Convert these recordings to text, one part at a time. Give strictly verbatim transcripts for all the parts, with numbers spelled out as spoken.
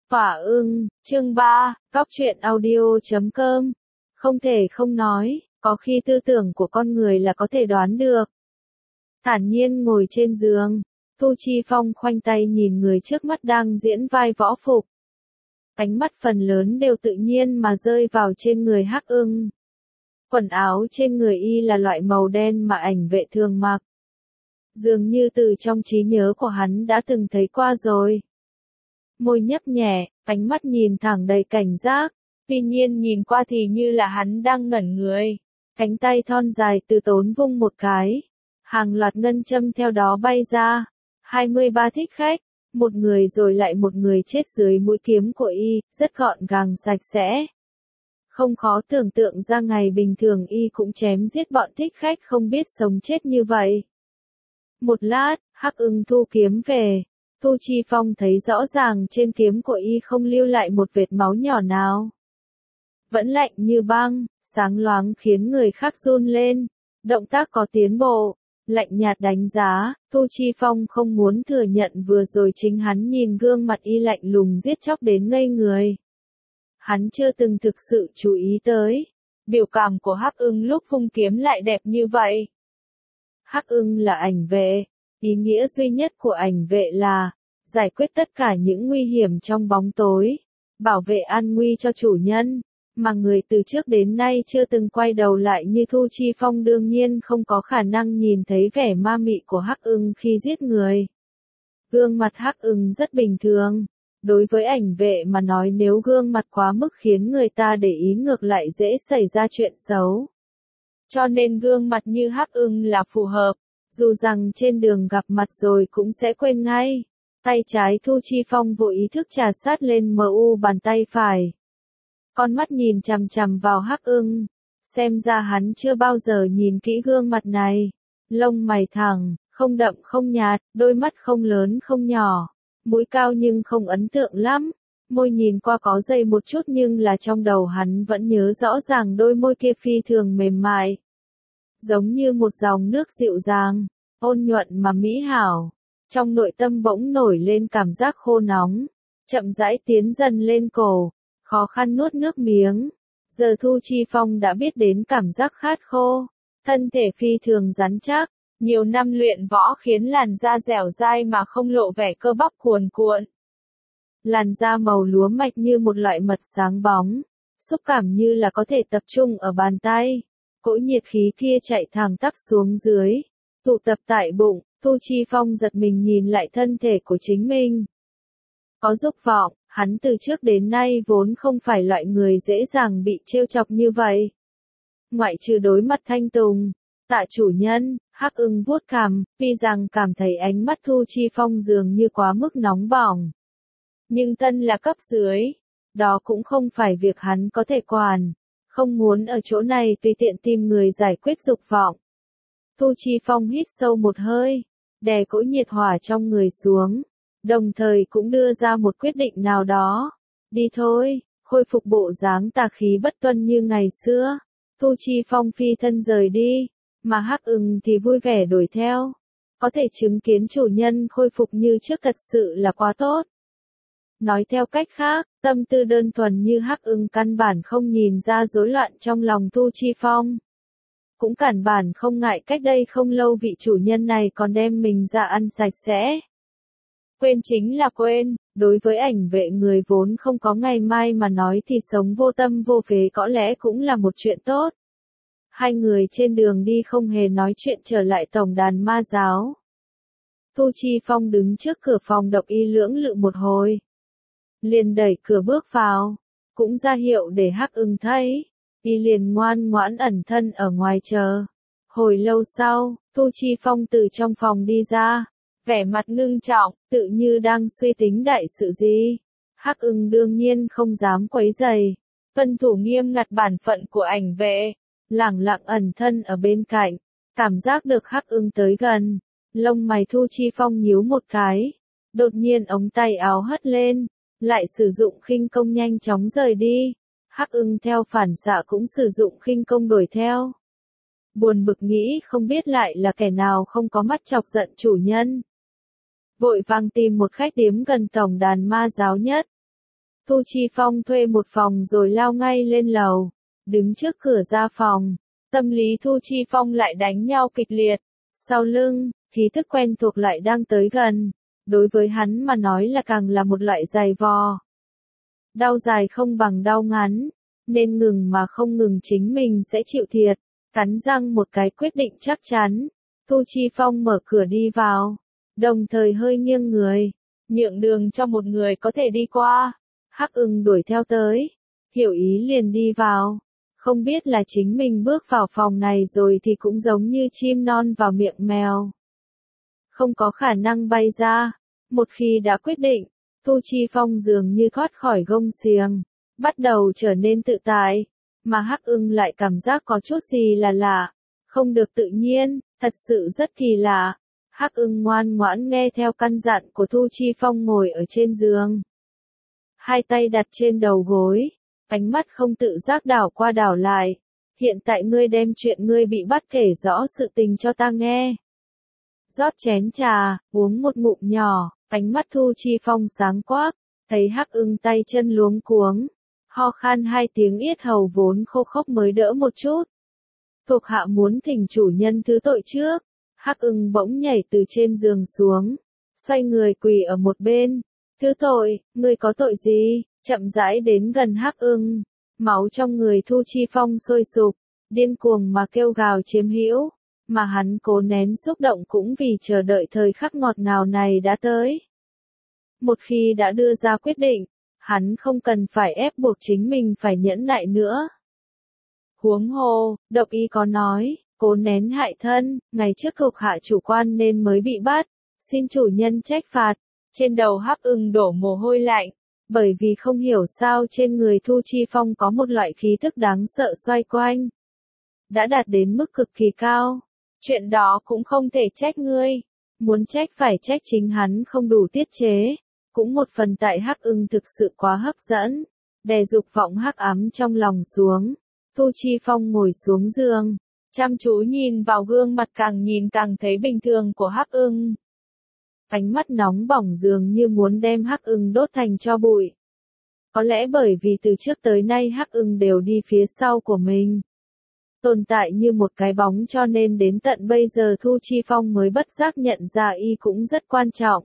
Hỏa ưng, chương ba, cóc truyện audio chấm com. Không thể không nói, có khi tư tưởng của con người là có thể đoán được. Thản nhiên ngồi trên giường, Thu Chi Phong khoanh tay nhìn người trước mắt đang diễn vai võ phục. Ánh mắt phần lớn đều tự nhiên mà rơi vào trên người Hắc Ưng. Quần áo trên người y là loại màu đen mà ảnh vệ thường mặc. Dường như từ trong trí nhớ của hắn đã từng thấy qua rồi. Môi nhấp nhẹ, ánh mắt nhìn thẳng đầy cảnh giác, tuy nhiên nhìn qua thì như là hắn đang ngẩn người. Cánh tay thon dài từ tốn vung một cái, hàng loạt ngân châm theo đó bay ra. hai mươi ba thích khách, một người rồi lại một người chết dưới mũi kiếm của y, rất gọn gàng sạch sẽ. Không khó tưởng tượng ra ngày bình thường y cũng chém giết bọn thích khách không biết sống chết như vậy. Một lát, Hắc Ưng thu kiếm về. Thu Chi Phong thấy rõ ràng trên kiếm của y không lưu lại một vệt máu nhỏ nào. Vẫn lạnh như băng, sáng loáng khiến người khác run lên. Động tác có tiến bộ, lạnh nhạt đánh giá. Thu Chi Phong không muốn thừa nhận vừa rồi chính hắn nhìn gương mặt y lạnh lùng giết chóc đến ngây người. Hắn chưa từng thực sự chú ý tới. Biểu cảm của Hắc Ưng lúc vung kiếm lại đẹp như vậy. Hắc Ưng là ảnh vệ. Ý nghĩa duy nhất của ảnh vệ là giải quyết tất cả những nguy hiểm trong bóng tối, bảo vệ an nguy cho chủ nhân, mà người từ trước đến nay chưa từng quay đầu lại như Thu Chi Phong đương nhiên không có khả năng nhìn thấy vẻ ma mị của Hắc Ưng khi giết người. Gương mặt Hắc Ưng rất bình thường, đối với ảnh vệ mà nói nếu gương mặt quá mức khiến người ta để ý ngược lại dễ xảy ra chuyện xấu. Cho nên gương mặt như Hắc Ưng là phù hợp. Dù rằng trên đường gặp mặt rồi cũng sẽ quên ngay. Tay trái Thu Chi Phong vô ý thức trà sát lên mờ u bàn tay phải. Con mắt nhìn chằm chằm vào Hắc Ưng. Xem ra hắn chưa bao giờ nhìn kỹ gương mặt này. Lông mày thẳng, không đậm không nhạt, đôi mắt không lớn không nhỏ. Mũi cao nhưng không ấn tượng lắm. Môi nhìn qua có dày một chút nhưng là trong đầu hắn vẫn nhớ rõ ràng đôi môi kia phi thường mềm mại. Giống như một dòng nước dịu dàng, ôn nhuận mà mỹ hảo. Trong nội tâm bỗng nổi lên cảm giác khô nóng, chậm rãi tiến dần lên cổ, khó khăn nuốt nước miếng. Giờ Thu Chi Phong đã biết đến cảm giác khát khô, thân thể phi thường rắn chắc, nhiều năm luyện võ khiến làn da dẻo dai mà không lộ vẻ cơ bắp cuồn cuộn. Làn da màu lúa mạch như một loại mật sáng bóng, xúc cảm như là có thể tập trung ở bàn tay. Cỗ nhiệt khí kia chạy thẳng tắp xuống dưới, tụ tập tại bụng. Thu Chi Phong giật mình nhìn lại thân thể của chính mình. Có dục vọng, hắn từ trước đến nay vốn không phải loại người dễ dàng bị trêu chọc như vậy. Ngoại trừ đối mặt Thanh Tùng, Tạ chủ nhân, Hắc Ưng vuốt cằm, tuy rằng cảm thấy ánh mắt Thu Chi Phong dường như quá mức nóng bỏng. Nhưng thân là cấp dưới, đó cũng không phải việc hắn có thể quản. Không muốn ở chỗ này tùy tiện tìm người giải quyết dục vọng. Thu Chi Phong hít sâu một hơi, đè cỗ nhiệt hỏa trong người xuống, đồng thời cũng đưa ra một quyết định nào đó. Đi thôi, khôi phục bộ dáng tà khí bất tuân như ngày xưa. Thu Chi Phong phi thân rời đi, mà Hắc Ưng thì vui vẻ đuổi theo. Có thể chứng kiến chủ nhân khôi phục như trước thật sự là quá tốt. Nói theo cách khác, tâm tư đơn thuần như Hắc Ưng căn bản không nhìn ra rối loạn trong lòng Thu Chi Phong. Cũng căn bản không ngại cách đây không lâu vị chủ nhân này còn đem mình ra ăn sạch sẽ. Quên chính là quên, đối với ảnh vệ người vốn không có ngày mai mà nói thì sống vô tâm vô phế có lẽ cũng là một chuyện tốt. Hai người trên đường đi không hề nói chuyện trở lại tổng đàn ma giáo. Thu Chi Phong đứng trước cửa phòng độc y lưỡng lự một hồi. Liền đẩy cửa bước vào, cũng ra hiệu để Hắc Ưng thấy, y liền ngoan ngoãn ẩn thân ở ngoài chờ. Hồi lâu sau, Thu Chi Phong từ trong phòng đi ra, vẻ mặt ngưng trọng, tự như đang suy tính đại sự gì. Hắc Ưng đương nhiên không dám quấy rầy, tuân thủ nghiêm ngặt bản phận của ảnh vệ, lẳng lặng ẩn thân ở bên cạnh, cảm giác được Hắc Ưng tới gần, lông mày Thu Chi Phong nhíu một cái, đột nhiên ống tay áo hất lên. Lại sử dụng khinh công nhanh chóng rời đi. Hắc Ưng theo phản xạ cũng sử dụng khinh công đuổi theo. Buồn bực nghĩ không biết lại là kẻ nào không có mắt chọc giận chủ nhân. Vội vàng tìm một khách điếm gần tổng đàn ma giáo nhất. Thu Chi Phong thuê một phòng rồi lao ngay lên lầu, đứng trước cửa ra phòng. Tâm lý Thu Chi Phong lại đánh nhau kịch liệt. Sau lưng, khí thức quen thuộc lại đang tới gần. Đối với hắn mà nói là càng là một loại giày vò. Đau dài không bằng đau ngắn, nên ngừng mà không ngừng chính mình sẽ chịu thiệt. Cắn răng một cái quyết định chắc chắn. Thu Chi Phong mở cửa đi vào, đồng thời hơi nghiêng người, nhượng đường cho một người có thể đi qua. Hắc Ưng đuổi theo tới, hiểu ý liền đi vào. Không biết là chính mình bước vào phòng này rồi thì cũng giống như chim non vào miệng mèo. Không có khả năng bay ra. Một khi đã quyết định, Thu Chi Phong dường như thoát khỏi gông xiềng, bắt đầu trở nên tự tại, mà Hắc Ưng lại cảm giác có chút gì là lạ, không được tự nhiên, thật sự rất kỳ lạ. Hắc Ưng ngoan ngoãn nghe theo căn dặn của Thu Chi Phong ngồi ở trên giường. Hai tay đặt trên đầu gối, ánh mắt không tự giác đảo qua đảo lại. Hiện tại ngươi đem chuyện ngươi bị bắt kể rõ sự tình cho ta nghe. Rót chén trà, uống một ngụm nhỏ, ánh mắt Thu Chi Phong sáng quắc, thấy Hắc Ưng tay chân luống cuống, ho khan hai tiếng yết hầu vốn khô khốc mới đỡ một chút. Thuộc hạ muốn thỉnh chủ nhân thứ tội trước. Hắc Ưng bỗng nhảy từ trên giường xuống, xoay người quỳ ở một bên. Thứ tội, ngươi có tội gì? Chậm rãi đến gần Hắc Ưng, máu trong người Thu Chi Phong sôi sục, điên cuồng mà kêu gào chiếm hữu, mà hắn cố nén xúc động cũng vì chờ đợi thời khắc ngọt ngào này đã tới. Một khi đã đưa ra quyết định, hắn không cần phải ép buộc chính mình phải nhẫn nại nữa. Huống hồ, độc y có nói, cố nén hại thân, ngày trước thuộc hạ chủ quan nên mới bị bắt, xin chủ nhân trách phạt. Trên đầu Hắc Ưng đổ mồ hôi lạnh, bởi vì không hiểu sao trên người Thu Chi Phong có một loại khí thức đáng sợ xoay quanh. Đã đạt đến mức cực kỳ cao. Chuyện đó cũng không thể trách ngươi. Muốn trách phải trách chính hắn không đủ tiết chế. Cũng một phần tại Hắc Ưng thực sự quá hấp dẫn, đè dục vọng hắc ám trong lòng xuống. Thu Chi Phong ngồi xuống giường, chăm chú nhìn vào gương mặt càng nhìn càng thấy bình thường của Hắc Ưng. Ánh mắt nóng bỏng dường như muốn đem Hắc Ưng đốt thành tro bụi. Có lẽ bởi vì từ trước tới nay Hắc Ưng đều đi phía sau của mình, tồn tại như một cái bóng, cho nên đến tận bây giờ Thu Chi Phong mới bất giác nhận ra y cũng rất quan trọng.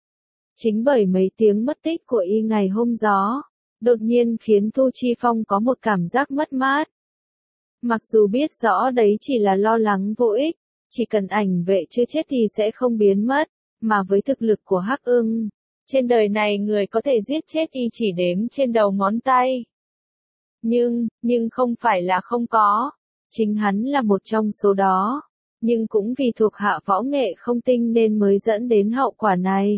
Chính bởi mấy tiếng mất tích của y ngày hôm đó, đột nhiên khiến Thu Chi Phong có một cảm giác mất mát. Mặc dù biết rõ đấy chỉ là lo lắng vô ích, chỉ cần ảnh vệ chưa chết thì sẽ không biến mất, mà với thực lực của Hắc Ưng, trên đời này người có thể giết chết y chỉ đếm trên đầu ngón tay. Nhưng, nhưng không phải là không có, chính hắn là một trong số đó, nhưng cũng vì thuộc hạ võ nghệ không tinh nên mới dẫn đến hậu quả này.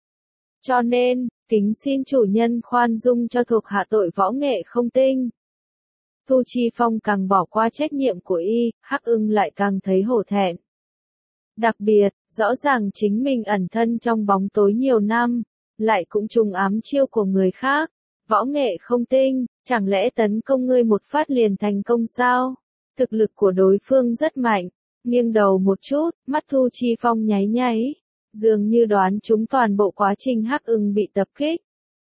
Cho nên, kính xin chủ nhân khoan dung cho thuộc hạ tội võ nghệ không tinh. Thu Chi Phong càng bỏ qua trách nhiệm của y, Hắc Ưng lại càng thấy hổ thẹn. Đặc biệt, rõ ràng chính mình ẩn thân trong bóng tối nhiều năm, lại cũng trùng ám chiêu của người khác. Võ nghệ không tinh, chẳng lẽ tấn công ngươi một phát liền thành công sao? Thực lực của đối phương rất mạnh. Nghiêng đầu một chút, mắt Thu Chi Phong nháy nháy, dường như đoán trúng toàn bộ quá trình Hắc Ưng bị tập kích.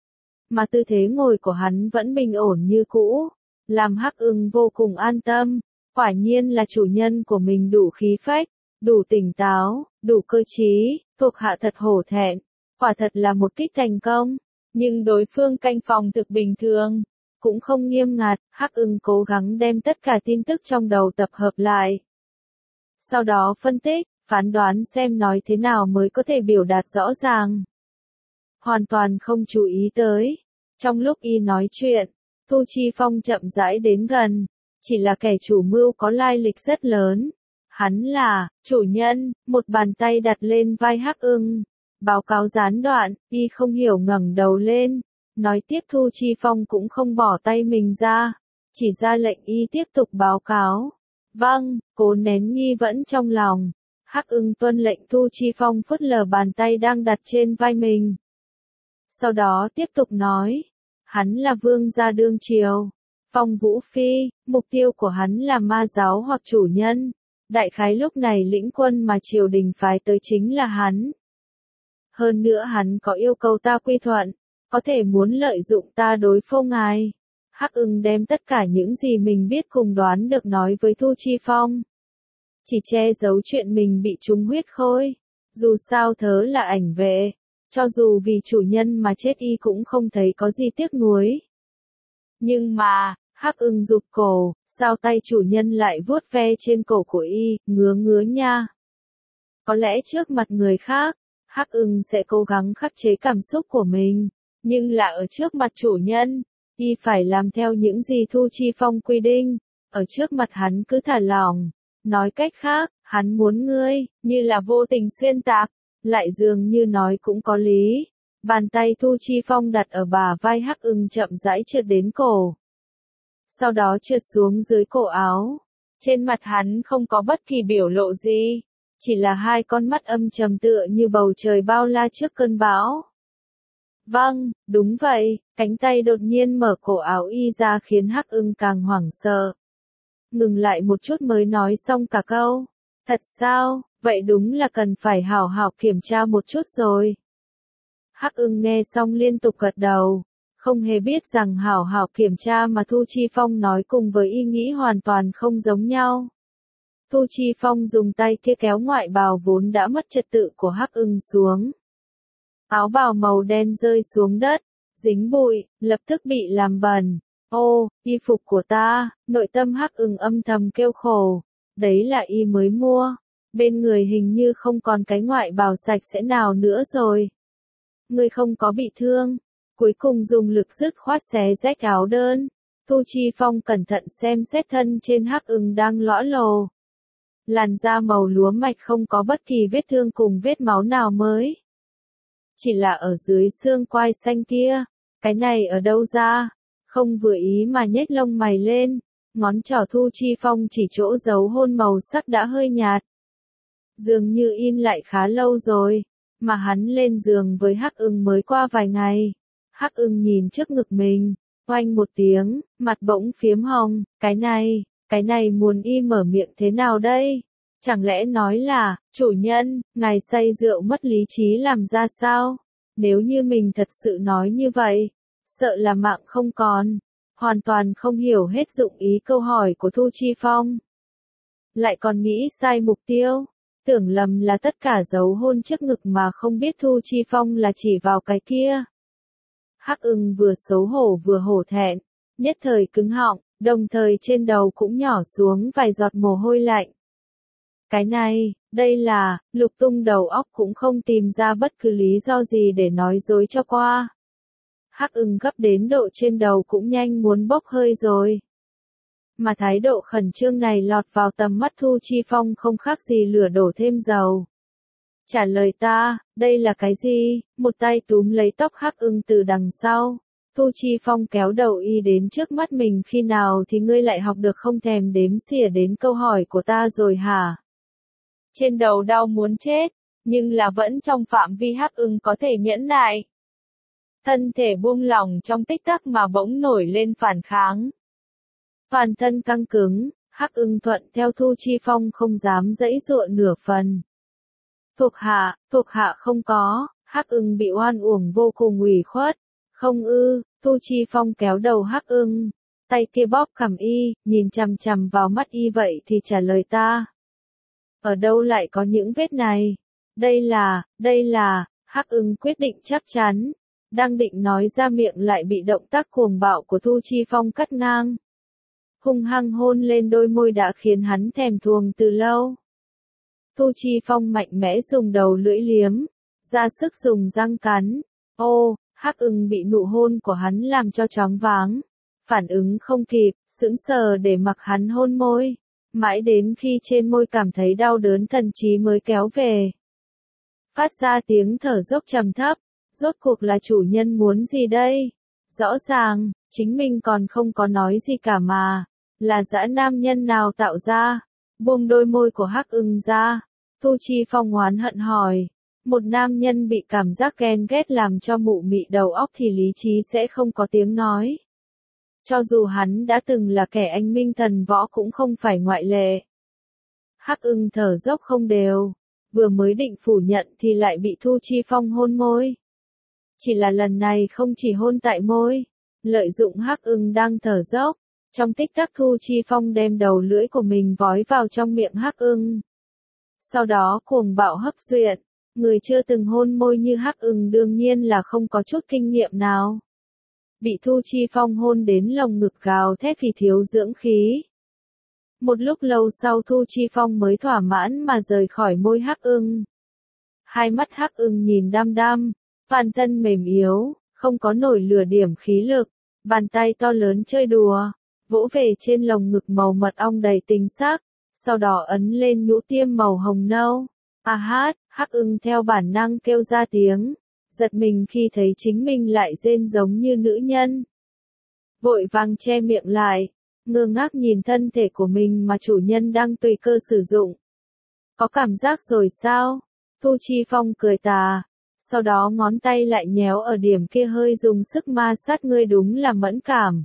Mà tư thế ngồi của hắn vẫn bình ổn như cũ, làm Hắc Ưng vô cùng an tâm. Quả nhiên là chủ nhân của mình đủ khí phách, đủ tỉnh táo, đủ cơ trí, thuộc hạ thật hổ thẹn. Quả thật là một kích thành công, nhưng đối phương canh phòng thực bình thường, cũng không nghiêm ngặt. Hắc Ưng cố gắng đem tất cả tin tức trong đầu tập hợp lại. Sau đó phân tích, phán đoán xem nói thế nào mới có thể biểu đạt rõ ràng. Hoàn toàn không chú ý tới. Trong lúc y nói chuyện, Thu Chi Phong chậm rãi đến gần, chỉ là kẻ chủ mưu có lai lịch rất lớn. Hắn là, chủ nhân, một bàn tay đặt lên vai Hắc Ưng. Báo cáo gián đoạn, y không hiểu ngẩng đầu lên. Nói tiếp Thu Chi Phong cũng không bỏ tay mình ra, chỉ ra lệnh y tiếp tục báo cáo. Vâng, cố nén nghi vẫn trong lòng. Hắc Ưng tuân lệnh. Thu Chi Phong phớt lờ bàn tay đang đặt trên vai mình. Sau đó tiếp tục nói. Hắn là vương gia đương triều, Phong Vũ Phi, mục tiêu của hắn là ma giáo hoặc chủ nhân. Đại khái lúc này lĩnh quân mà triều đình phái tới chính là hắn. Hơn nữa hắn có yêu cầu ta quy thuận, Có thể muốn lợi dụng ta đối phô ngài. Hắc Ưng đem tất cả những gì mình biết cùng đoán được nói với Thu Chi Phong. Chỉ che giấu chuyện mình bị trúng huyết khôi. Dù sao thớ là ảnh vệ. Cho dù vì chủ nhân mà chết y cũng không thấy có gì tiếc nuối. Nhưng mà, Hắc Ưng rụt cổ, sao tay chủ nhân lại vuốt ve trên cổ của y, ngứa ngứa nha. Có lẽ trước mặt người khác, Hắc Ưng sẽ cố gắng khắc chế cảm xúc của mình, nhưng là ở trước mặt chủ nhân, y phải làm theo những gì Thu Chi Phong quy định, ở trước mặt hắn cứ thả lỏng. Nói cách khác, hắn muốn ngươi, như là vô tình xuyên tạc, lại dường như nói cũng có lý. Bàn tay Thu Chi Phong đặt ở bả vai Hắc Ưng chậm rãi trượt đến cổ. Sau đó trượt xuống dưới cổ áo. Trên mặt hắn không có bất kỳ biểu lộ gì, chỉ là hai con mắt âm trầm tựa như bầu trời bao la trước cơn bão. Vâng, đúng vậy, cánh tay đột nhiên mở cổ áo y ra khiến Hắc Ưng càng hoảng sợ. Ngừng lại một chút mới nói xong cả câu. Thật sao, vậy đúng là cần phải hảo hảo kiểm tra một chút rồi. Hắc Ưng nghe xong liên tục gật đầu, không hề biết rằng hảo hảo kiểm tra mà Thu Chi Phong nói cùng với ý nghĩ hoàn toàn không giống nhau. Thu Chi Phong dùng tay kia kéo ngoại bào vốn đã mất trật tự của Hắc Ưng xuống. Áo bào màu đen rơi xuống đất, dính bụi, lập tức bị làm bẩn. Ô, y phục của ta, nội tâm Hắc Ưng âm thầm kêu khổ, đấy là y mới mua, bên người hình như không còn cái ngoại bào sạch sẽ nào nữa rồi. Người không có bị thương, cuối cùng dùng lực dứt khoát xé rách áo đơn. Thu Chi Phong cẩn thận xem xét thân trên Hắc Ưng đang lõa lồ. Làn da màu lúa mạch không có bất kỳ vết thương cùng vết máu nào mới. Chỉ là ở dưới xương quai xanh kia, cái này ở đâu ra? Không vừa ý mà nhếch lông mày lên, ngón trỏ Thu Chi Phong chỉ chỗ dấu hôn màu sắc đã hơi nhạt. Dường như in lại khá lâu rồi, mà hắn lên giường với Hắc Ưng mới qua vài ngày. Hắc Ưng nhìn trước ngực mình, oanh một tiếng, mặt bỗng phiếm hồng, cái này, cái này muốn y mở miệng thế nào đây? Chẳng lẽ nói là, chủ nhân, ngài say rượu mất lý trí làm ra sao? Nếu như mình thật sự nói như vậy, sợ là mạng không còn. Hoàn toàn không hiểu hết dụng ý câu hỏi của Thu Chi Phong. Lại còn nghĩ sai mục tiêu, tưởng lầm là tất cả dấu hôn trước ngực mà không biết Thu Chi Phong là chỉ vào cái kia. Hắc Ưng vừa xấu hổ vừa hổ thẹn, nhất thời cứng họng, đồng thời trên đầu cũng nhỏ xuống vài giọt mồ hôi lạnh. Cái này, đây là, lục tung đầu óc cũng không tìm ra bất cứ lý do gì để nói dối cho qua. Hắc Ưng gấp đến độ trên đầu cũng nhanh muốn bốc hơi rồi. Mà thái độ khẩn trương này lọt vào tầm mắt Thu Chi Phong không khác gì lửa đổ thêm dầu. Trả lời ta, đây là cái gì? Một tay túm lấy tóc Hắc Ưng từ đằng sau. Thu Chi Phong kéo đầu y đến trước mắt mình, khi nào thì ngươi lại học được không thèm đếm xỉa đến câu hỏi của ta rồi hả? Trên đầu đau muốn chết, nhưng là vẫn trong phạm vi Hắc Ưng có thể nhẫn nại. Thân thể buông lỏng trong tích tắc mà bỗng nổi lên phản kháng. Toàn thân căng cứng, Hắc Ưng thuận theo Thu Chi Phong không dám giãy giụa nửa phần. Thuộc hạ, thuộc hạ không có, Hắc Ưng bị oan uổng vô cùng ủy khuất. Không ư, Thu Chi Phong kéo đầu Hắc Ưng, tay kia bóp cằm y, nhìn chằm chằm vào mắt y, vậy thì trả lời ta. Ở đâu lại có những vết này? Đây là, đây là, Hắc Ưng quyết định chắc chắn. Đang định nói ra miệng lại bị động tác cuồng bạo của Thu Chi Phong cắt ngang. Hung hăng hôn lên đôi môi đã khiến hắn thèm thuồng từ lâu. Thu Chi Phong mạnh mẽ dùng đầu lưỡi liếm, ra sức dùng răng cắn. Ô, Hắc Ưng bị nụ hôn của hắn làm cho choáng váng. Phản ứng không kịp, sững sờ để mặc hắn hôn môi. Mãi đến khi trên môi cảm thấy đau đớn thần trí mới kéo về. Phát ra tiếng thở dốc trầm thấp. Rốt cuộc là chủ nhân muốn gì đây? Rõ ràng, chính mình còn không có nói gì cả mà. Là dã nam nhân nào tạo ra? Buông đôi môi của Hắc Ưng ra. Thu Chi Phong oán hận hỏi. Một nam nhân bị cảm giác ghen ghét làm cho mụ mị đầu óc thì lý trí sẽ không có tiếng nói. Cho dù hắn đã từng là kẻ anh minh thần võ cũng không phải ngoại lệ. Hắc Ưng thở dốc không đều. Vừa mới định phủ nhận thì lại bị Thu Chi Phong hôn môi. Chỉ là lần này không chỉ hôn tại môi, lợi dụng Hắc Ưng đang thở dốc, trong tích tắc Thu Chi Phong đem đầu lưỡi của mình vói vào trong miệng Hắc Ưng. Sau đó cuồng bạo hấp duyệt, người chưa từng hôn môi như Hắc Ưng đương nhiên là không có chút kinh nghiệm nào. Bị Thu Chi Phong hôn đến lồng ngực gào thét vì thiếu dưỡng khí. Một lúc lâu sau Thu Chi Phong mới thỏa mãn mà rời khỏi môi Hắc Ưng. Hai mắt Hắc Ưng nhìn đăm đăm, toàn thân mềm yếu, không có nổi lửa điểm khí lực, bàn tay to lớn chơi đùa, vỗ về trên lồng ngực màu mật ong đầy tình sắc, sau đó ấn lên nhũ tiêm màu hồng nâu. A hát, Hắc Ưng theo bản năng kêu ra tiếng, giật mình khi thấy chính mình lại rên giống như nữ nhân. Vội vàng che miệng lại, ngơ ngác nhìn thân thể của mình mà chủ nhân đang tùy cơ sử dụng. Có cảm giác rồi sao? Thu Chi Phong cười tà, sau đó ngón tay lại nhéo ở điểm kia hơi dùng sức ma sát ngươi đúng là mẫn cảm.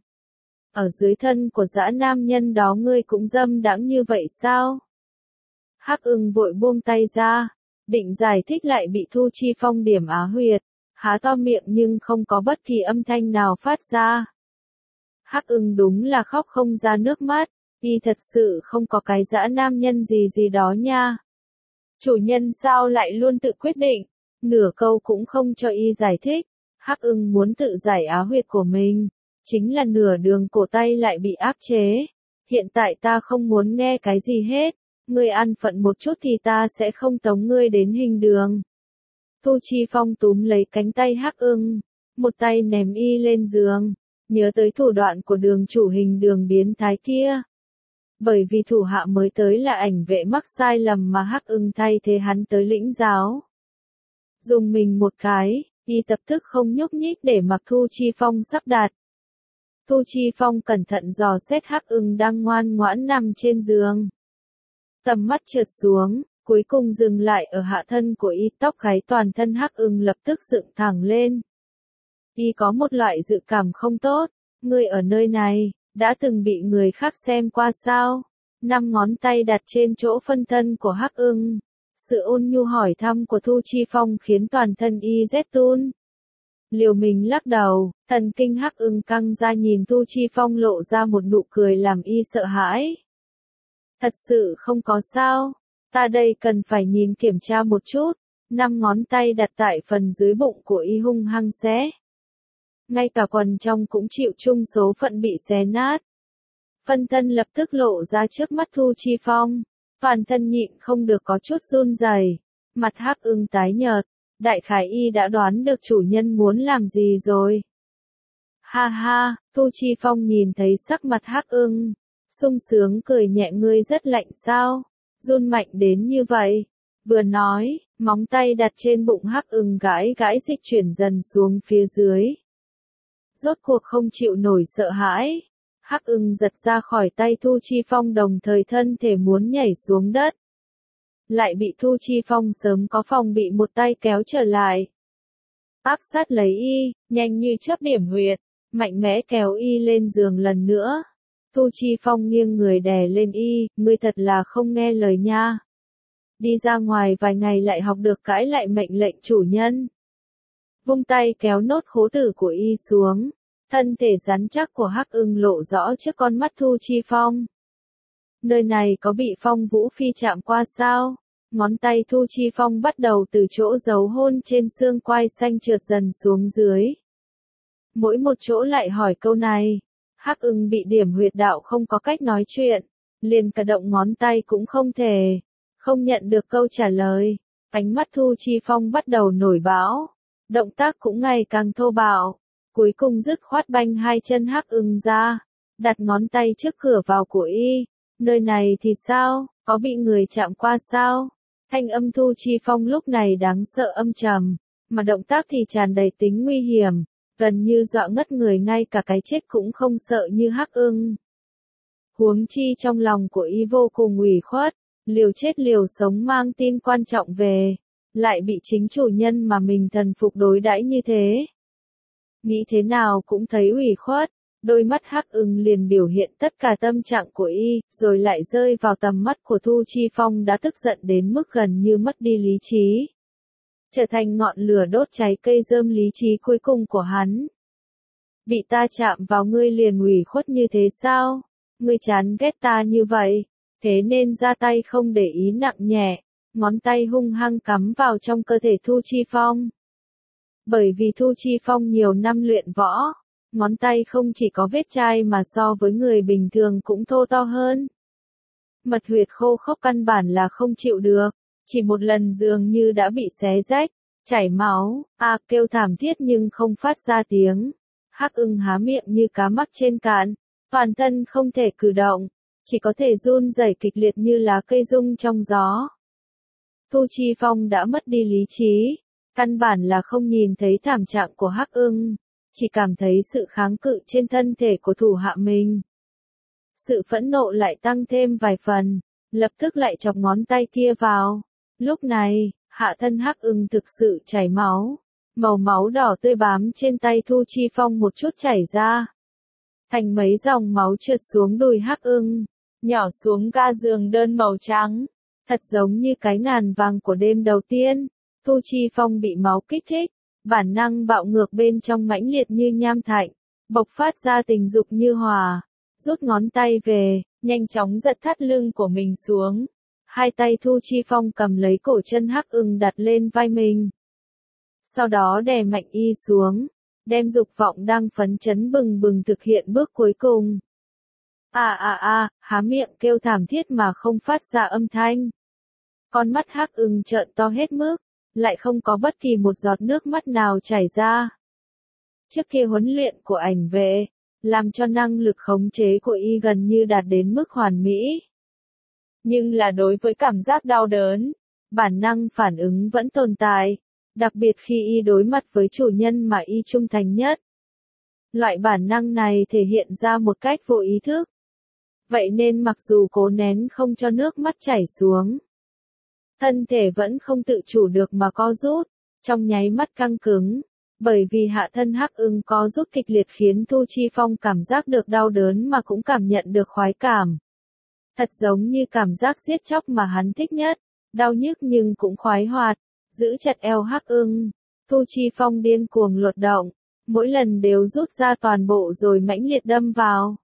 Ở dưới thân của dã nam nhân đó ngươi cũng dâm đãng như vậy sao? Hắc Ưng vội buông tay ra, định giải thích lại bị Thu Chi Phong điểm á huyệt, há to miệng nhưng không có bất kỳ âm thanh nào phát ra. Hắc Ưng đúng là khóc không ra nước mắt, y thật sự không có cái dã nam nhân gì gì đó nha. Chủ nhân sao lại luôn tự quyết định, nửa câu cũng không cho y giải thích. Hắc Ưng muốn tự giải á huyệt của mình, chính là nửa đường cổ tay lại bị áp chế. Hiện tại ta không muốn nghe cái gì hết, ngươi ăn phận một chút thì ta sẽ không tống ngươi đến hình đường. Thu Chi Phong túm lấy cánh tay Hắc Ưng, một tay ném y lên giường, nhớ tới thủ đoạn của đường chủ hình đường biến thái kia. Bởi vì thủ hạ mới tới là ảnh vệ mắc sai lầm mà Hắc Ưng thay thế hắn tới lĩnh giáo. Dùng mình một cái, y tập tức không nhúc nhích để mặc Thu Chi Phong sắp đặt. Thu Chi Phong cẩn thận dò xét Hắc Ưng đang ngoan ngoãn nằm trên giường. Tầm mắt trượt xuống, cuối cùng dừng lại ở hạ thân của y, tóc gáy toàn thân Hắc Ưng lập tức dựng thẳng lên. Y có một loại dự cảm không tốt, ngươi ở nơi này, đã từng bị người khác xem qua sao? Năm ngón tay đặt trên chỗ phân thân của Hắc Ưng. Sự ôn nhu hỏi thăm của Thu Chi Phong khiến toàn thân y rét run. Liều mình lắc đầu, thần kinh Hắc Ưng căng ra nhìn Thu Chi Phong lộ ra một nụ cười làm y sợ hãi. Thật sự không có sao, ta đây cần phải nhìn kiểm tra một chút. Năm ngón tay đặt tại phần dưới bụng của y hung hăng xé. Ngay cả quần trong cũng chịu chung số phận bị xé nát. Phân thân lập tức lộ ra trước mắt Thu Chi Phong, toàn thân nhịn không được có chút run rẩy, mặt Hắc Ưng tái nhợt, đại khái y đã đoán được chủ nhân muốn làm gì rồi. Ha ha, Thu Chi Phong nhìn thấy sắc mặt Hắc Ưng, sung sướng cười nhẹ, ngươi rất lạnh sao, run mạnh đến như vậy. Vừa nói, móng tay đặt trên bụng Hắc Ưng gãi gãi dịch chuyển dần xuống phía dưới. Rốt cuộc không chịu nổi sợ hãi, Hắc Ưng giật ra khỏi tay Thu Chi Phong đồng thời thân thể muốn nhảy xuống đất. Lại bị Thu Chi Phong sớm có phòng bị một tay kéo trở lại. Áp sát lấy y, nhanh như chớp điểm huyệt, mạnh mẽ kéo y lên giường lần nữa. Thu Chi Phong nghiêng người đè lên y, ngươi thật là không nghe lời nha. Đi ra ngoài vài ngày lại học được cãi lại mệnh lệnh chủ nhân. Vung tay kéo nốt khố tử của y xuống, thân thể rắn chắc của Hắc Ưng lộ rõ trước con mắt Thu Chi Phong. Nơi này có bị Phong Vũ Phi chạm qua sao? Ngón tay Thu Chi Phong bắt đầu từ chỗ dấu hôn trên xương quai xanh trượt dần xuống dưới. Mỗi một chỗ lại hỏi câu này, Hắc Ưng bị điểm huyệt đạo không có cách nói chuyện, liền cả động ngón tay cũng không thể, không nhận được câu trả lời. Ánh mắt Thu Chi Phong bắt đầu nổi bão, động tác cũng ngày càng thô bạo, cuối cùng dứt khoát banh hai chân Hắc Ưng ra, đặt ngón tay trước cửa vào của y. Nơi này thì sao, có bị người chạm qua sao? Thanh âm Thu Chi Phong lúc này đáng sợ âm trầm, mà động tác thì tràn đầy tính nguy hiểm, gần như dọa ngất người, ngay cả cái chết cũng không sợ như Hắc Ưng. Huống chi trong lòng của y vô cùng ủy khuất, liều chết liều sống mang tin quan trọng về, lại bị chính chủ nhân mà mình thần phục đối đãi như thế. Nghĩ thế nào cũng thấy ủy khuất, đôi mắt Hắc Ưng liền biểu hiện tất cả tâm trạng của y, rồi lại rơi vào tầm mắt của Thu Chi Phong đã tức giận đến mức gần như mất đi lý trí. trở thành ngọn lửa đốt cháy cây rơm lý trí cuối cùng của hắn. Bị ta chạm vào ngươi liền ủy khuất như thế sao? Ngươi chán ghét ta như vậy, thế nên ra tay không để ý nặng nhẹ, ngón tay hung hăng cắm vào trong cơ thể Thu Chi Phong. Bởi vì Thu Chi Phong nhiều năm luyện võ, ngón tay không chỉ có vết chai mà so với người bình thường cũng thô to hơn. Mật huyệt khô khốc căn bản là không chịu được, chỉ một lần dường như đã bị xé rách, chảy máu, a kêu thảm thiết nhưng không phát ra tiếng. Hắc Ưng há miệng như cá mắc trên cạn, toàn thân không thể cử động, chỉ có thể run rẩy kịch liệt như lá cây rung trong gió. Thu Chi Phong đã mất đi lý trí, căn bản là không nhìn thấy thảm trạng của Hắc Ưng, chỉ cảm thấy sự kháng cự trên thân thể của thủ hạ mình. Sự phẫn nộ lại tăng thêm vài phần, lập tức lại chọc ngón tay kia vào. Lúc này, hạ thân Hắc Ưng thực sự chảy máu, màu máu đỏ tươi bám trên tay Thu Chi Phong một chút chảy ra. Thành mấy dòng máu trượt xuống đùi Hắc Ưng, nhỏ xuống ga giường đơn màu trắng, thật giống như cái ngàn vàng của đêm đầu tiên. Thu Chi Phong bị máu kích thích, bản năng bạo ngược bên trong mãnh liệt như nham thạch, bộc phát ra tình dục như hỏa, rút ngón tay về, nhanh chóng giật thắt lưng của mình xuống. Hai tay Thu Chi Phong cầm lấy cổ chân Hắc Ưng đặt lên vai mình. Sau đó đè mạnh y xuống, đem dục vọng đang phấn chấn bừng bừng thực hiện bước cuối cùng. À à à, há miệng kêu thảm thiết mà không phát ra âm thanh. Con mắt Hắc Ưng trợn to hết mức, lại không có bất kỳ một giọt nước mắt nào chảy ra. Trước kia huấn luyện của ảnh vệ, làm cho năng lực khống chế của y gần như đạt đến mức hoàn mỹ. Nhưng là đối với cảm giác đau đớn, bản năng phản ứng vẫn tồn tại, đặc biệt khi y đối mặt với chủ nhân mà y trung thành nhất. Loại bản năng này thể hiện ra một cách vô ý thức. Vậy nên mặc dù cố nén không cho nước mắt chảy xuống, thân thể vẫn không tự chủ được mà co rút, trong nháy mắt căng cứng, bởi vì hạ thân Hắc Ưng co rút kịch liệt khiến Thu Chi Phong cảm giác được đau đớn mà cũng cảm nhận được khoái cảm. Thật giống như cảm giác giết chóc mà hắn thích nhất, đau nhức nhưng cũng khoái hoạt, giữ chặt eo Hắc Ưng. Thu Chi Phong điên cuồng luật động, mỗi lần đều rút ra toàn bộ rồi mãnh liệt đâm vào.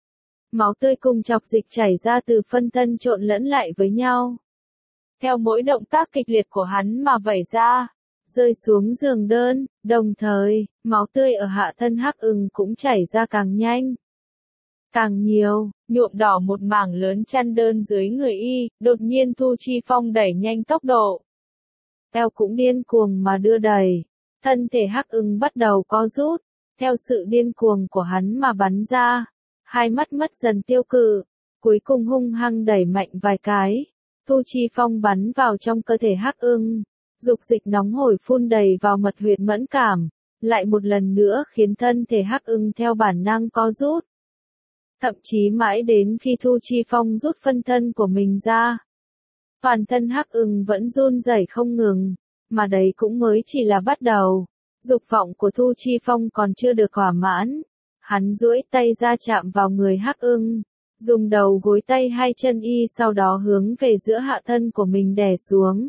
Máu tươi cùng chọc dịch chảy ra từ phân thân trộn lẫn lại với nhau. Theo mỗi động tác kịch liệt của hắn mà vẩy ra, rơi xuống giường đơn, đồng thời, máu tươi ở hạ thân Hắc Ưng cũng chảy ra càng nhanh, càng nhiều, nhuộm đỏ một mảng lớn chăn đơn dưới người y. Đột nhiên Thu Chi Phong đẩy nhanh tốc độ, eo cũng điên cuồng mà đưa đẩy, thân thể Hắc Ưng bắt đầu co rút, theo sự điên cuồng của hắn mà bắn ra, hai mắt mất dần tiêu cự, cuối cùng hung hăng đẩy mạnh vài cái. Thu Chi Phong bắn vào trong cơ thể Hắc Ưng, dục dịch nóng hổi phun đầy vào mật huyệt mẫn cảm, lại một lần nữa khiến thân thể Hắc Ưng theo bản năng co rút. Thậm chí mãi đến khi Thu Chi Phong rút phân thân của mình ra, toàn thân Hắc Ưng vẫn run rẩy không ngừng, mà đấy cũng mới chỉ là bắt đầu. Dục vọng của Thu Chi Phong còn chưa được thỏa mãn, hắn duỗi tay ra chạm vào người Hắc Ưng, dùng đầu gối tay hai chân y sau đó hướng về giữa hạ thân của mình đè xuống.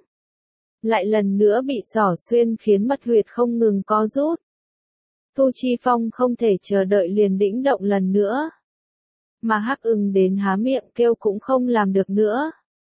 Lại lần nữa bị xỏ xuyên khiến mật huyệt không ngừng co rút. Thu Chi Phong không thể chờ đợi liền đĩnh động lần nữa. Mà Hắc Ưng đến há miệng kêu cũng không làm được nữa.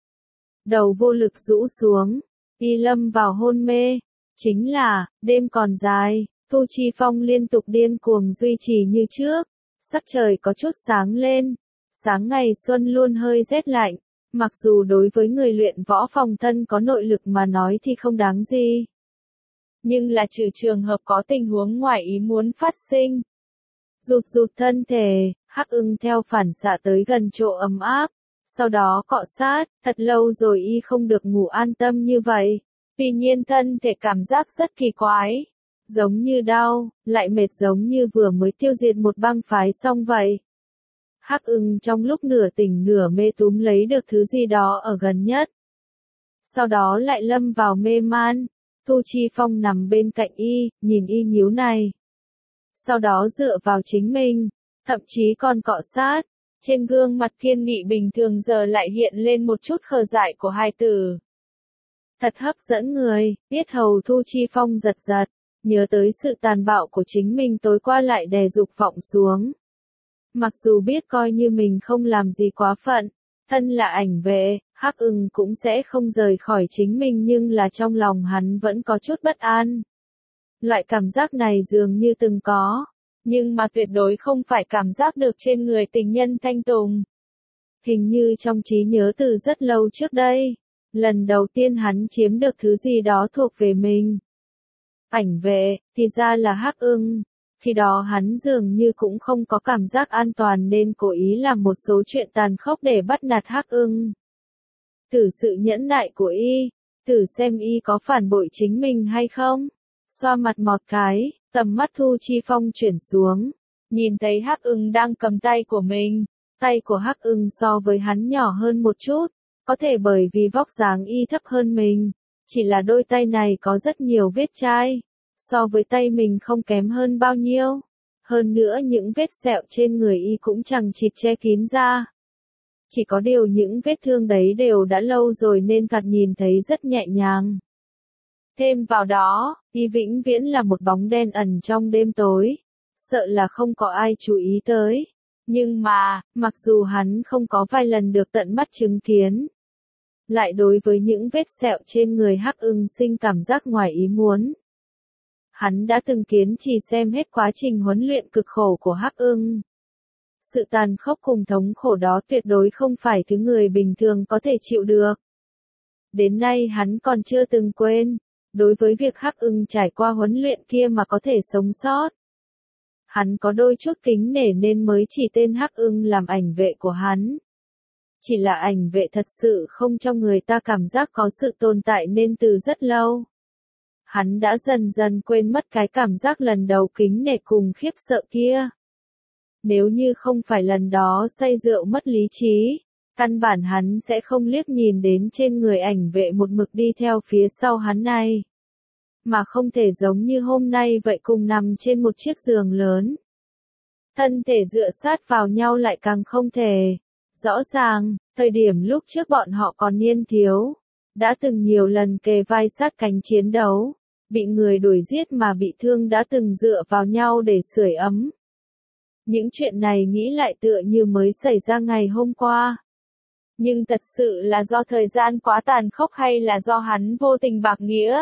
Đầu vô lực rũ xuống, y lâm vào hôn mê. Chính là, đêm còn dài, Thu Chi Phong liên tục điên cuồng duy trì như trước. Sắc trời có chút sáng lên. Sáng ngày xuân luôn hơi rét lạnh, mặc dù đối với người luyện võ phòng thân có nội lực mà nói thì không đáng gì. Nhưng là trừ trường hợp có tình huống ngoài ý muốn phát sinh. Rụt rụt thân thể, Hắc Ưng theo phản xạ tới gần chỗ ấm áp, sau đó cọ sát, thật lâu rồi y không được ngủ an tâm như vậy. Tuy nhiên thân thể cảm giác rất kỳ quái, giống như đau, lại mệt giống như vừa mới tiêu diệt một bang phái xong vậy. Hắc Ưng trong lúc nửa tỉnh nửa mê túm lấy được thứ gì đó ở gần nhất. Sau đó lại lâm vào mê man. Thu Chi Phong nằm bên cạnh y, nhìn y nhíu này. Sau đó dựa vào chính mình, thậm chí còn cọ sát. Trên gương mặt kiên nghị bình thường giờ lại hiện lên một chút khờ dại của hai tử. Thật hấp dẫn người, yết hầu Thu Chi Phong giật giật, nhớ tới sự tàn bạo của chính mình tối qua lại đè dục vọng xuống. Mặc dù biết coi như mình không làm gì quá phận, thân là ảnh vệ, Hắc Ưng cũng sẽ không rời khỏi chính mình nhưng là trong lòng hắn vẫn có chút bất an. Loại cảm giác này dường như từng có, nhưng mà tuyệt đối không phải cảm giác được trên người tình nhân Thanh Tùng. Hình như trong trí nhớ từ rất lâu trước đây, lần đầu tiên hắn chiếm được thứ gì đó thuộc về mình. Ảnh vệ, thì ra là Hắc Ưng. Khi đó hắn dường như cũng không có cảm giác an toàn nên cố ý làm một số chuyện tàn khốc để bắt nạt Hắc Ưng. Thử sự nhẫn nại của y, thử xem y có phản bội chính mình hay không. Xoa mặt một cái, tầm mắt Thu Chi Phong chuyển xuống, nhìn thấy Hắc Ưng đang cầm tay của mình. Tay của Hắc Ưng so với hắn nhỏ hơn một chút, có thể bởi vì vóc dáng y thấp hơn mình, chỉ là đôi tay này có rất nhiều vết chai, so với tay mình không kém hơn bao nhiêu. Hơn nữa những vết sẹo trên người y cũng chẳng chịt che kín ra. Chỉ có điều những vết thương đấy đều đã lâu rồi nên thoạt nhìn thấy rất nhẹ nhàng. Thêm vào đó, y vĩnh viễn là một bóng đen ẩn trong đêm tối, sợ là không có ai chú ý tới. Nhưng mà, mặc dù hắn không có vài lần được tận mắt chứng kiến, lại đối với những vết sẹo trên người Hắc Ưng sinh cảm giác ngoài ý muốn. Hắn đã từng kiến chỉ xem hết quá trình huấn luyện cực khổ của Hắc Ưng. Sự tàn khốc cùng thống khổ đó tuyệt đối không phải thứ người bình thường có thể chịu được. Đến nay hắn còn chưa từng quên, đối với việc Hắc Ưng trải qua huấn luyện kia mà có thể sống sót. Hắn có đôi chút kính nể nên mới chỉ tên Hắc Ưng làm ảnh vệ của hắn. Chỉ là ảnh vệ thật sự không cho người ta cảm giác có sự tồn tại nên từ rất lâu. Hắn đã dần dần quên mất cái cảm giác lần đầu kính nể cùng khiếp sợ kia. Nếu như không phải lần đó say rượu mất lý trí, căn bản hắn sẽ không liếc nhìn đến trên người ảnh vệ một mực đi theo phía sau hắn này. Mà không thể giống như hôm nay vậy cùng nằm trên một chiếc giường lớn. Thân thể dựa sát vào nhau lại càng không thể. Rõ ràng, thời điểm lúc trước bọn họ còn niên thiếu, đã từng nhiều lần kề vai sát cánh chiến đấu, bị người đuổi giết mà bị thương đã từng dựa vào nhau để sưởi ấm. Những chuyện này nghĩ lại tựa như mới xảy ra ngày hôm qua. Nhưng thật sự là do thời gian quá tàn khốc hay là do hắn vô tình bạc nghĩa?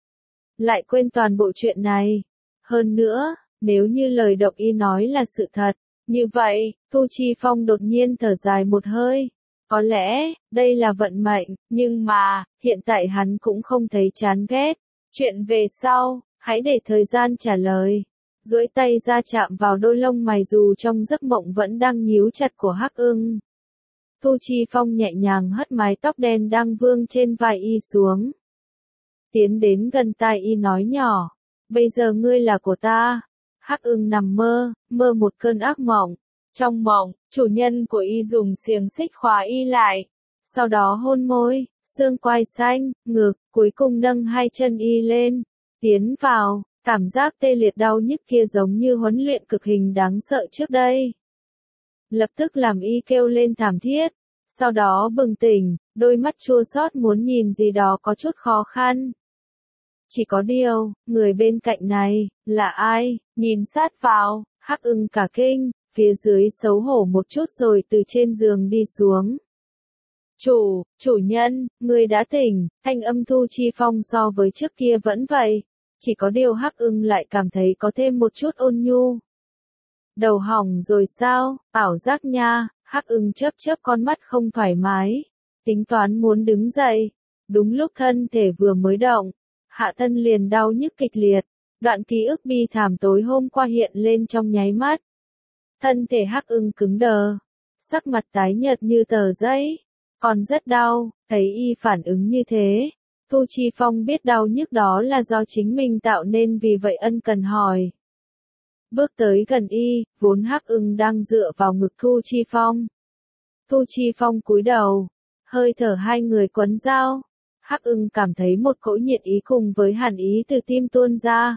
Lại quên toàn bộ chuyện này. Hơn nữa, nếu như lời độc y nói là sự thật, như vậy, Thu Chi Phong đột nhiên thở dài một hơi. Có lẽ, đây là vận mệnh, nhưng mà, hiện tại hắn cũng không thấy chán ghét. Chuyện về sau, hãy để thời gian trả lời. Duỗi tay ra chạm vào đôi lông mày dù trong giấc mộng vẫn đang nhíu chặt của Hắc Ưng. Thu Chi Phong nhẹ nhàng hất mái tóc đen đang vương trên vai y xuống. Tiến đến gần tai y nói nhỏ, bây giờ ngươi là của ta. Hắc Ưng nằm mơ, mơ một cơn ác mộng. Trong mộng, chủ nhân của y dùng xiềng xích khóa y lại. Sau đó hôn môi, xương quai xanh, ngực, cuối cùng nâng hai chân y lên. Tiến vào, cảm giác tê liệt đau nhức kia giống như huấn luyện cực hình đáng sợ trước đây. Lập tức làm y kêu lên thảm thiết. Sau đó bừng tỉnh, đôi mắt chua xót muốn nhìn gì đó có chút khó khăn. Chỉ có điều, người bên cạnh này, là ai, nhìn sát vào, Hắc Ưng cả kinh, phía dưới xấu hổ một chút rồi từ trên giường đi xuống. Chủ, chủ nhân, người đã tỉnh, thanh âm Thu Chi Phong so với trước kia vẫn vậy, chỉ có điều Hắc Ưng lại cảm thấy có thêm một chút ôn nhu. Đầu hỏng rồi sao, ảo giác nha, Hắc Ưng chớp chớp con mắt không thoải mái, tính toán muốn đứng dậy, đúng lúc thân thể vừa mới động. Hạ thân liền đau nhức kịch liệt, đoạn ký ức bi thảm tối hôm qua hiện lên trong nháy mắt. Thân thể Hắc Ưng cứng đờ, sắc mặt tái nhợt như tờ giấy, còn rất đau, thấy y phản ứng như thế. Thu Chi Phong biết đau nhức đó là do chính mình tạo nên vì vậy ân cần hỏi. Bước tới gần y, vốn Hắc Ưng đang dựa vào ngực Thu Chi Phong. Thu Chi Phong cúi đầu, hơi thở hai người quấn dao. Hắc Ưng cảm thấy một cỗ nhiệt ý cùng với hàn ý từ tim tuôn ra.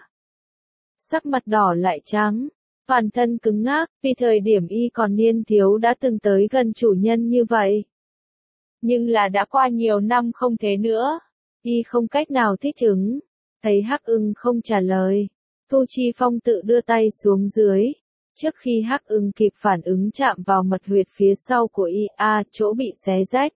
Sắc mặt đỏ lại trắng, toàn thân cứng ngắc, vì thời điểm y còn niên thiếu đã từng tới gần chủ nhân như vậy. Nhưng là đã qua nhiều năm không thế nữa. Y không cách nào thích ứng. Thấy Hắc Ưng không trả lời, Thu Chi Phong tự đưa tay xuống dưới. Trước khi Hắc Ưng kịp phản ứng chạm vào mật huyệt phía sau của y, a, chỗ bị xé rách.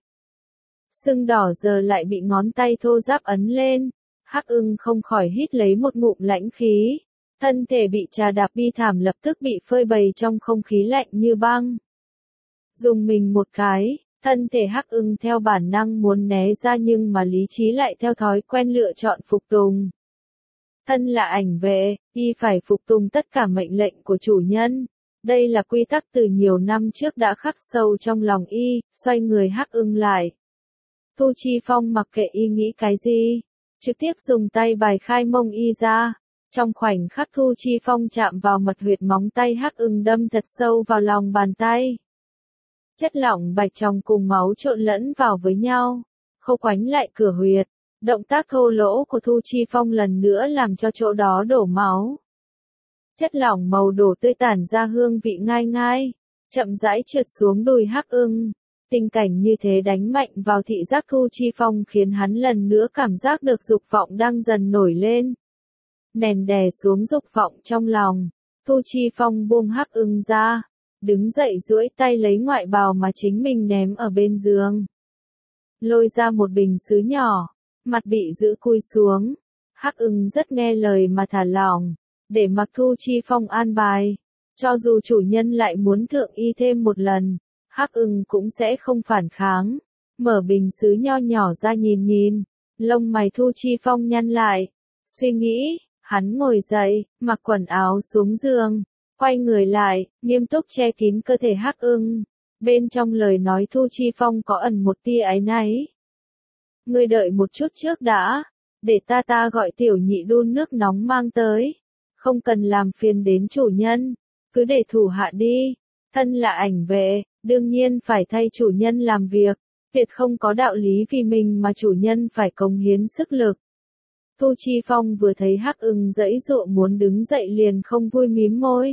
Sưng đỏ giờ lại bị ngón tay thô ráp ấn lên. Hắc Ưng không khỏi hít lấy một ngụm lãnh khí. Thân thể bị trà đạp bi thảm lập tức bị phơi bày trong không khí lạnh như băng. Dùng mình một cái, thân thể Hắc Ưng theo bản năng muốn né ra nhưng mà lý trí lại theo thói quen lựa chọn phục tùng. Thân là ảnh vệ, y phải phục tùng tất cả mệnh lệnh của chủ nhân. Đây là quy tắc từ nhiều năm trước đã khắc sâu trong lòng y, xoay người Hắc Ưng lại. Thu Chi Phong mặc kệ y nghĩ cái gì, trực tiếp dùng tay bài khai mông y ra. Trong khoảnh khắc Thu Chi Phong chạm vào mật huyệt móng tay Hắc Ưng đâm thật sâu vào lòng bàn tay. Chất lỏng bạch trong cùng máu trộn lẫn vào với nhau, khâu quánh lại cửa huyệt. Động tác thô lỗ của Thu Chi Phong lần nữa làm cho chỗ đó đổ máu. Chất lỏng màu đỏ tươi tản ra hương vị ngai ngai, chậm rãi trượt xuống đùi Hắc Ưng. Tình cảnh như thế đánh mạnh vào thị giác Thu Chi Phong khiến hắn lần nữa cảm giác được dục vọng đang dần nổi lên. Nèn đè xuống dục vọng trong lòng, Thu Chi Phong buông Hắc Ưng ra, đứng dậy duỗi tay lấy ngoại bào mà chính mình ném ở bên giường. Lôi ra một bình sứ nhỏ, mặt bị giữ cúi xuống. Hắc Ưng rất nghe lời mà thả lỏng, để mặc Thu Chi Phong an bài. Cho dù chủ nhân lại muốn thượng y thêm một lần, Hắc Ưng cũng sẽ không phản kháng. Mở bình sứ nho nhỏ ra nhìn nhìn, lông mày Thu Chi Phong nhăn lại. Suy nghĩ, hắn ngồi dậy, mặc quần áo xuống giường, quay người lại, nghiêm túc che kín cơ thể Hắc Ưng. Bên trong lời nói Thu Chi Phong có ẩn một tia áy náy. Ngươi đợi một chút trước đã, để ta ta gọi tiểu nhị đun nước nóng mang tới. Không cần làm phiền đến chủ nhân, cứ để thủ hạ đi. Thân là ảnh vệ, đương nhiên phải thay chủ nhân làm việc. Tuyệt không có đạo lý vì mình mà chủ nhân phải cống hiến sức lực. Thu Chi Phong vừa thấy Hắc Ưng giãy giụa muốn đứng dậy liền không vui mím môi.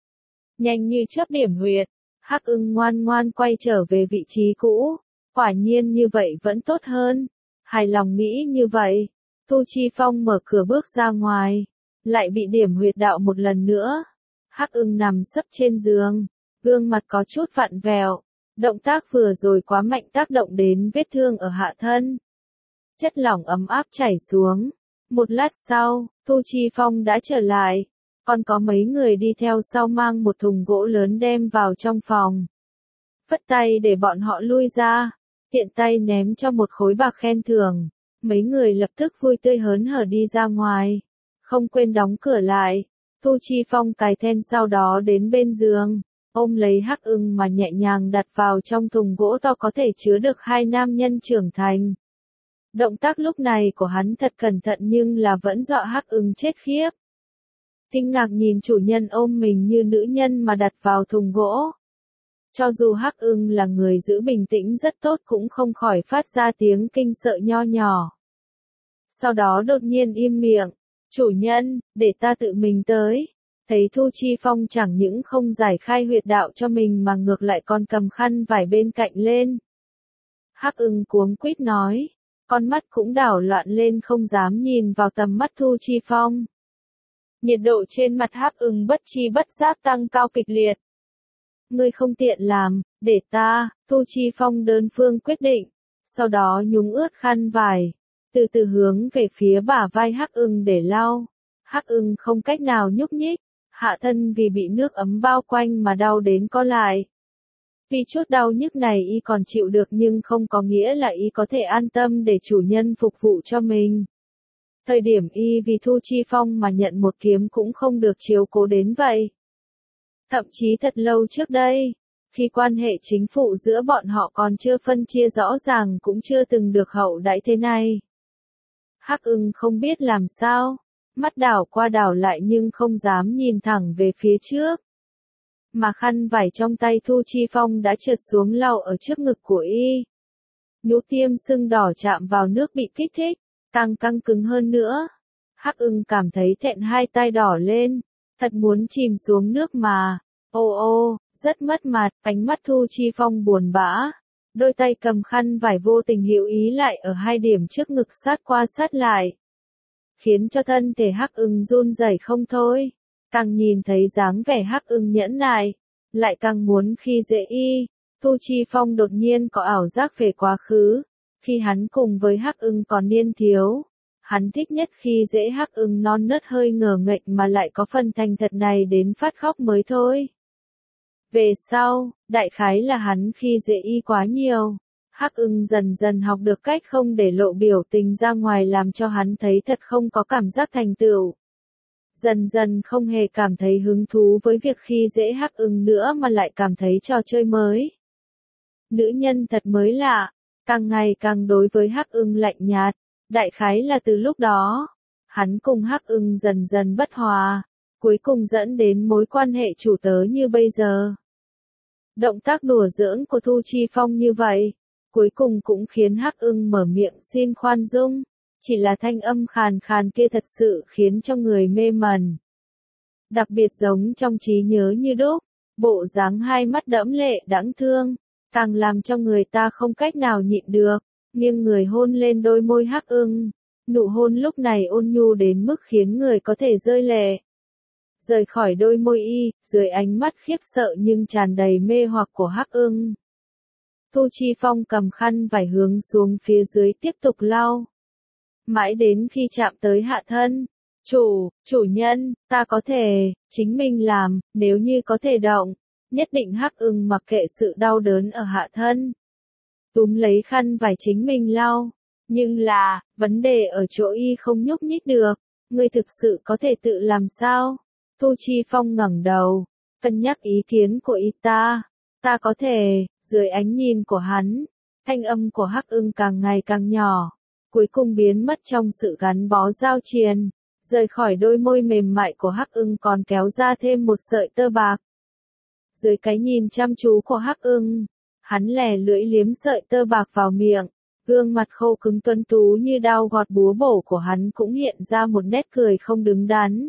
Nhanh như chớp điểm huyệt, Hắc Ưng ngoan ngoan quay trở về vị trí cũ. Quả nhiên như vậy vẫn tốt hơn. Hài lòng nghĩ như vậy, Thu Chi Phong mở cửa bước ra ngoài, lại bị điểm huyệt đạo một lần nữa. Hắc Ưng nằm sấp trên giường, gương mặt có chút vặn vẹo, động tác vừa rồi quá mạnh tác động đến vết thương ở hạ thân. Chất lỏng ấm áp chảy xuống. Một lát sau, Thu Chi Phong đã trở lại, còn có mấy người đi theo sau mang một thùng gỗ lớn đem vào trong phòng. Phất tay để bọn họ lui ra. Tiện tay ném cho một khối bạc khen thưởng, mấy người lập tức vui tươi hớn hở đi ra ngoài, không quên đóng cửa lại. Thu Chi Phong cài then sau đó đến bên giường, ôm lấy Hắc Ưng mà nhẹ nhàng đặt vào trong thùng gỗ to có thể chứa được hai nam nhân trưởng thành. Động tác lúc này của hắn thật cẩn thận nhưng là vẫn dọa Hắc Ưng chết khiếp. Kinh ngạc nhìn chủ nhân ôm mình như nữ nhân mà đặt vào thùng gỗ. Cho dù Hắc Ưng là người giữ bình tĩnh rất tốt cũng không khỏi phát ra tiếng kinh sợ nho nhỏ. Sau đó đột nhiên im miệng, chủ nhân, để ta tự mình tới. Thấy Thu Chi Phong chẳng những không giải khai huyệt đạo cho mình mà ngược lại còn cầm khăn vải bên cạnh lên. Hắc Ưng cuống quýt nói, con mắt cũng đảo loạn lên không dám nhìn vào tầm mắt Thu Chi Phong. Nhiệt độ trên mặt Hắc Ưng bất chi bất giác tăng cao kịch liệt. Ngươi không tiện làm, để ta, Thu Chi Phong đơn phương quyết định, sau đó nhúng ướt khăn vải, từ từ hướng về phía bả vai Hắc Ưng để lau. Hắc Ưng không cách nào nhúc nhích, hạ thân vì bị nước ấm bao quanh mà đau đến co lại. Vì chút đau nhức này y còn chịu được nhưng không có nghĩa là y có thể an tâm để chủ nhân phục vụ cho mình. Thời điểm y vì Thu Chi Phong mà nhận một kiếm cũng không được chiếu cố đến vậy. Thậm chí thật lâu trước đây, khi quan hệ chính phụ giữa bọn họ còn chưa phân chia rõ ràng cũng chưa từng được hậu đãi thế này. Hắc Ưng không biết làm sao, mắt đảo qua đảo lại nhưng không dám nhìn thẳng về phía trước. Mà khăn vải trong tay Thu Chi Phong đã trượt xuống lau ở trước ngực của y. Nhũ tiêm sưng đỏ chạm vào nước bị kích thích, càng căng cứng hơn nữa. Hắc Ưng cảm thấy thẹn hai tay đỏ lên, thật muốn chìm xuống nước mà. Ô ô, rất mất mặt, ánh mắt Thu Chi Phong buồn bã. Đôi tay cầm khăn vải vô tình hữu ý lại ở hai điểm trước ngực sát qua sát lại, khiến cho thân thể Hắc Ưng run rẩy không thôi. Càng nhìn thấy dáng vẻ Hắc Ưng nhẫn nại, lại càng muốn khi dễ y. Thu Chi Phong đột nhiên có ảo giác về quá khứ, khi hắn cùng với Hắc Ưng còn niên thiếu, hắn thích nhất khi dễ Hắc Ưng non nớt hơi ngờ nghệch mà lại có phần thành thật này đến phát khóc mới thôi. Về sau, đại khái là hắn khi dễ y quá nhiều, Hắc Ưng dần dần học được cách không để lộ biểu tình ra ngoài làm cho hắn thấy thật không có cảm giác thành tựu. Dần dần không hề cảm thấy hứng thú với việc khi dễ Hắc Ưng nữa mà lại cảm thấy trò chơi mới. Nữ nhân thật mới lạ, càng ngày càng đối với Hắc Ưng lạnh nhạt, đại khái là từ lúc đó, hắn cùng Hắc Ưng dần dần bất hòa, cuối cùng dẫn đến mối quan hệ chủ tớ như bây giờ. Động tác đùa giỡn của Thu Chi Phong như vậy, cuối cùng cũng khiến Hắc Ưng mở miệng xin khoan dung, chỉ là thanh âm khàn khàn kia thật sự khiến cho người mê mẩn. Đặc biệt giống trong trí nhớ như đúc, bộ dáng hai mắt đẫm lệ đáng thương, càng làm cho người ta không cách nào nhịn được, nghiêng người hôn lên đôi môi Hắc Ưng. Nụ hôn lúc này ôn nhu đến mức khiến người có thể rơi lệ. Rời khỏi đôi môi y, dưới ánh mắt khiếp sợ nhưng tràn đầy mê hoặc của Hắc Ưng. Thu Chi Phong cầm khăn vải hướng xuống phía dưới tiếp tục lau. Mãi đến khi chạm tới hạ thân. Chủ, chủ nhân, ta có thể, chính mình làm, nếu như có thể động. Nhất định Hắc Ưng mặc kệ sự đau đớn ở hạ thân. Túm lấy khăn vải chính mình lau. Nhưng là, vấn đề ở chỗ y không nhúc nhích được. Ngươi thực sự có thể tự làm sao? Thu Chi Phong ngẩng đầu, cân nhắc ý kiến của y ta. Ta có thể, dưới ánh nhìn của hắn, thanh âm của Hắc Ưng càng ngày càng nhỏ, cuối cùng biến mất trong sự gắn bó giao triền, rời khỏi đôi môi mềm mại của Hắc Ưng còn kéo ra thêm một sợi tơ bạc. Dưới cái nhìn chăm chú của Hắc Ưng, hắn lè lưỡi liếm sợi tơ bạc vào miệng, gương mặt khô cứng tuấn tú như dao gọt búa bổ của hắn cũng hiện ra một nét cười không đứng đắn.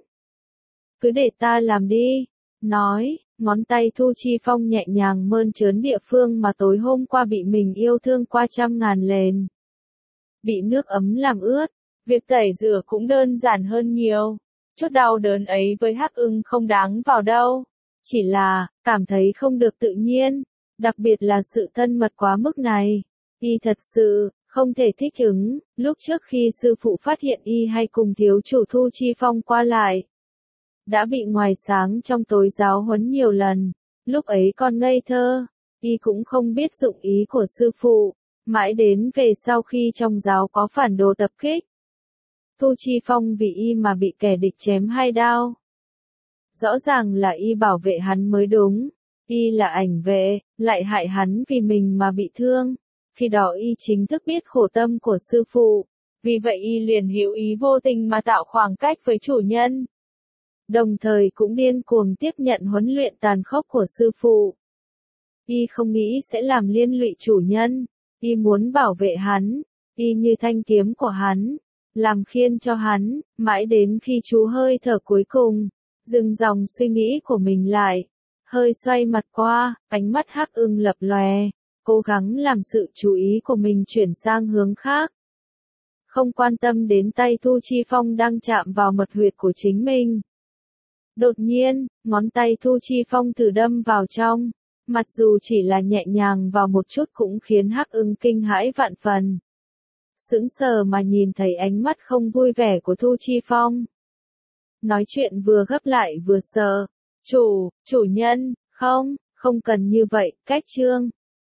Cứ để ta làm đi, nói, ngón tay Thu Chi Phong nhẹ nhàng mơn trớn địa phương mà tối hôm qua bị mình yêu thương qua trăm ngàn lần. Bị nước ấm làm ướt, việc tẩy rửa cũng đơn giản hơn nhiều. Chút đau đớn ấy với Hắc Ưng không đáng vào đâu. Chỉ là, cảm thấy không được tự nhiên, đặc biệt là sự thân mật quá mức này. Y thật sự, không thể thích ứng, lúc trước khi sư phụ phát hiện y hay cùng thiếu chủ Thu Chi Phong qua lại. Đã bị ngoài sáng trong tối giáo huấn nhiều lần, lúc ấy còn ngây thơ, y cũng không biết dụng ý của sư phụ, mãi đến về sau khi trong giáo có phản đồ tập kích. Thu Chi Phong vì y mà bị kẻ địch chém hai đao. Rõ ràng là y bảo vệ hắn mới đúng, y là ảnh vệ, lại hại hắn vì mình mà bị thương. Khi đó y chính thức biết khổ tâm của sư phụ, vì vậy y liền hữu ý vô tình mà tạo khoảng cách với chủ nhân. Đồng thời cũng điên cuồng tiếp nhận huấn luyện tàn khốc của sư phụ. Y không nghĩ sẽ làm liên lụy chủ nhân, y muốn bảo vệ hắn, y như thanh kiếm của hắn, làm khiên cho hắn, mãi đến khi chú hơi thở cuối cùng, dừng dòng suy nghĩ của mình lại, hơi xoay mặt qua, ánh mắt Hắc Ưng lập lòe, cố gắng làm sự chú ý của mình chuyển sang hướng khác. Không quan tâm đến tay Thu Chi Phong đang chạm vào mật huyệt của chính mình. Đột nhiên, ngón tay Thu Chi Phong thử đâm vào trong, mặc dù chỉ là nhẹ nhàng vào một chút cũng khiến Hắc Ưng kinh hãi vạn phần. Sững sờ mà nhìn thấy ánh mắt không vui vẻ của Thu Chi Phong. Nói chuyện vừa gấp lại vừa sợ. Chủ, chủ nhân, không, không cần như vậy, cách chương.